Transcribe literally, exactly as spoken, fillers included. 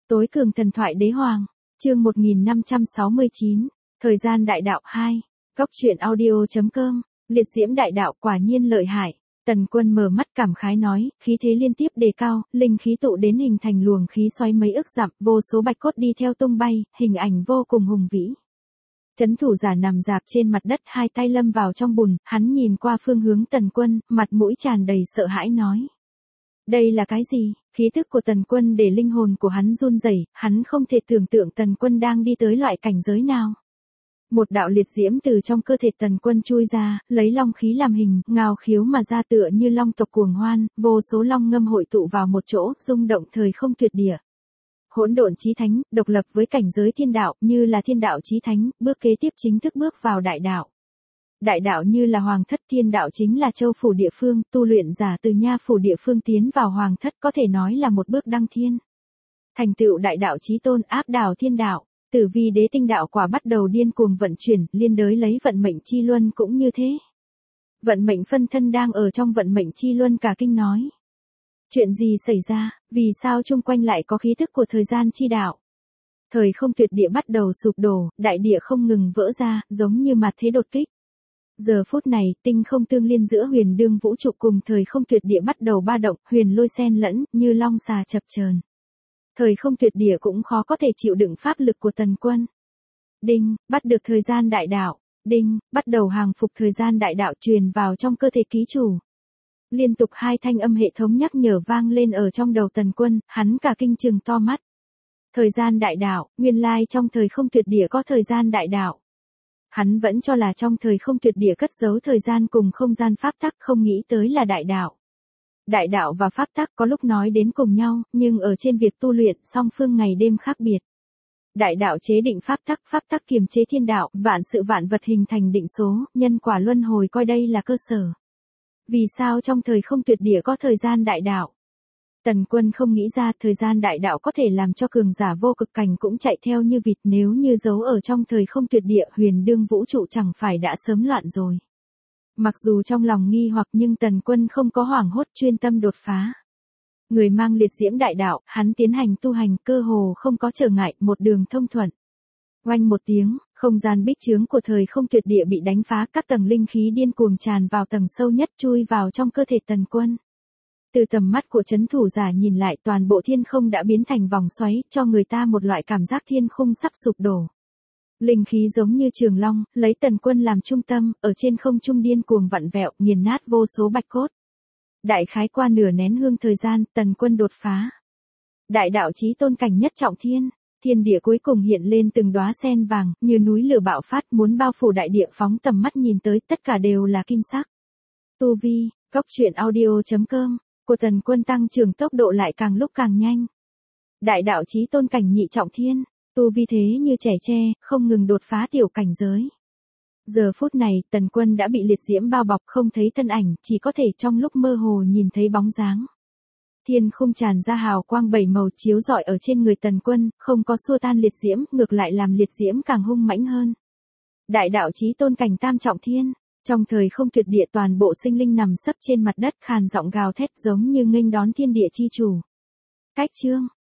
Tối cường thần thoại đế hoàng, chương một nghìn năm trăm sáu mươi chín, thời gian đại đạo hai, góc truyện audio.com, liệt diễm đại đạo quả nhiên lợi hại. Tần Quân mở mắt cảm khái nói, khí thế liên tiếp đề cao, linh khí tụ đến hình thành luồng khí xoáy mấy ức dặm, vô số bạch cốt đi theo tung bay, hình ảnh vô cùng hùng vĩ. Chấn thủ giả nằm dạp trên mặt đất, hai tay lâm vào trong bùn, hắn nhìn qua phương hướng Tần Quân, mặt mũi tràn đầy sợ hãi nói. Đây là cái gì? Khí thức của Tần Quân để linh hồn của hắn run rẩy, hắn không thể tưởng tượng Tần Quân đang đi tới loại cảnh giới nào. Một đạo liệt diễm từ trong cơ thể Tần Quân chui ra, lấy long khí làm hình, ngao khiếu mà ra tựa như long tộc cuồng hoan, vô số long ngâm hội tụ vào một chỗ, rung động thời không tuyệt địa. Hỗn độn chí thánh, độc lập với cảnh giới thiên đạo, như là thiên đạo chí thánh, bước kế tiếp chính thức bước vào đại đạo. Đại đạo như là hoàng thất, thiên đạo chính là châu phủ địa phương, tu luyện giả từ nha phủ địa phương tiến vào hoàng thất có thể nói là một bước đăng thiên. Thành tựu đại đạo chí tôn, áp đảo thiên đạo, tử vi đế tinh đạo quả bắt đầu điên cuồng vận chuyển, liên đới lấy vận mệnh chi luân cũng như thế. Vận mệnh phân thân đang ở trong vận mệnh chi luân cả kinh nói. Chuyện gì xảy ra, vì sao chung quanh lại có khí thức của thời gian chi đạo? Thời không tuyệt địa bắt đầu sụp đổ, đại địa không ngừng vỡ ra, giống như mặt thế đột kích. Giờ phút này, tinh không tương liên giữa huyền đương vũ trụ cùng thời không tuyệt địa bắt đầu ba động, huyền lôi xen lẫn, như long xà chập chờn. Thời không tuyệt địa cũng khó có thể chịu đựng pháp lực của Tần Quân. Đinh, bắt được thời gian đại đạo. Đinh, bắt đầu hàng phục thời gian đại đạo truyền vào trong cơ thể ký chủ. Liên tục hai thanh âm hệ thống nhắc nhở vang lên ở trong đầu Tần Quân, hắn cả kinh trừng to mắt. Thời gian đại đạo, nguyên lai trong thời không tuyệt địa có thời gian đại đạo. Hắn vẫn cho là trong thời không tuyệt địa cất giấu thời gian cùng không gian pháp tắc, không nghĩ tới là đại đạo. Đại đạo và pháp tắc có lúc nói đến cùng nhau, nhưng ở trên việc tu luyện song phương ngày đêm khác biệt. Đại đạo chế định pháp tắc, pháp tắc kiềm chế thiên đạo, vạn sự vạn vật hình thành định số, nhân quả luân hồi coi đây là cơ sở. Vì sao trong thời không tuyệt địa có thời gian đại đạo? Tần Quân không nghĩ ra thời gian đại đạo có thể làm cho cường giả vô cực cảnh cũng chạy theo như vịt, nếu như giấu ở trong thời không tuyệt địa huyền đương vũ trụ chẳng phải đã sớm loạn rồi. Mặc dù trong lòng nghi hoặc nhưng Tần Quân không có hoảng hốt, chuyên tâm đột phá. Người mang liệt diễm đại đạo, hắn tiến hành tu hành cơ hồ không có trở ngại, một đường thông thuận. Oanh một tiếng, không gian bích chướng của thời không tuyệt địa bị đánh phá, các tầng linh khí điên cuồng tràn vào tầng sâu nhất, chui vào trong cơ thể Tần Quân. Từ tầm mắt của chấn thủ giả nhìn lại, toàn bộ thiên không đã biến thành vòng xoáy, cho người ta một loại cảm giác thiên khung sắp sụp đổ. Linh khí giống như trường long, lấy Tần Quân làm trung tâm, ở trên không trung điên cuồng vặn vẹo, nghiền nát vô số bạch cốt. Đại khái qua nửa nén hương thời gian, Tần Quân đột phá. Đại đạo chí tôn cảnh nhất trọng thiên, thiên địa cuối cùng hiện lên từng đóa sen vàng, như núi lửa bạo phát, muốn bao phủ đại địa, phóng tầm mắt nhìn tới, tất cả đều là kim sắc. Tu vi, góc truyện audio.com, của Tần Quân tăng trưởng tốc độ lại càng lúc càng nhanh. Đại đạo chí tôn cảnh nhị trọng thiên, tu vi thế như trẻ tre, không ngừng đột phá tiểu cảnh giới. Giờ phút này, Tần Quân đã bị liệt diễm bao bọc, không thấy thân ảnh, chỉ có thể trong lúc mơ hồ nhìn thấy bóng dáng. Thiên khung tràn ra hào quang bảy màu chiếu rọi ở trên người Tần Quân, không có xua tan liệt diễm, ngược lại làm liệt diễm càng hung mãnh hơn. Đại đạo chí tôn cảnh tam trọng thiên, trong thời không tuyệt địa toàn bộ sinh linh nằm sấp trên mặt đất, khàn giọng gào thét giống như nghênh đón thiên địa chi chủ. Cách chương,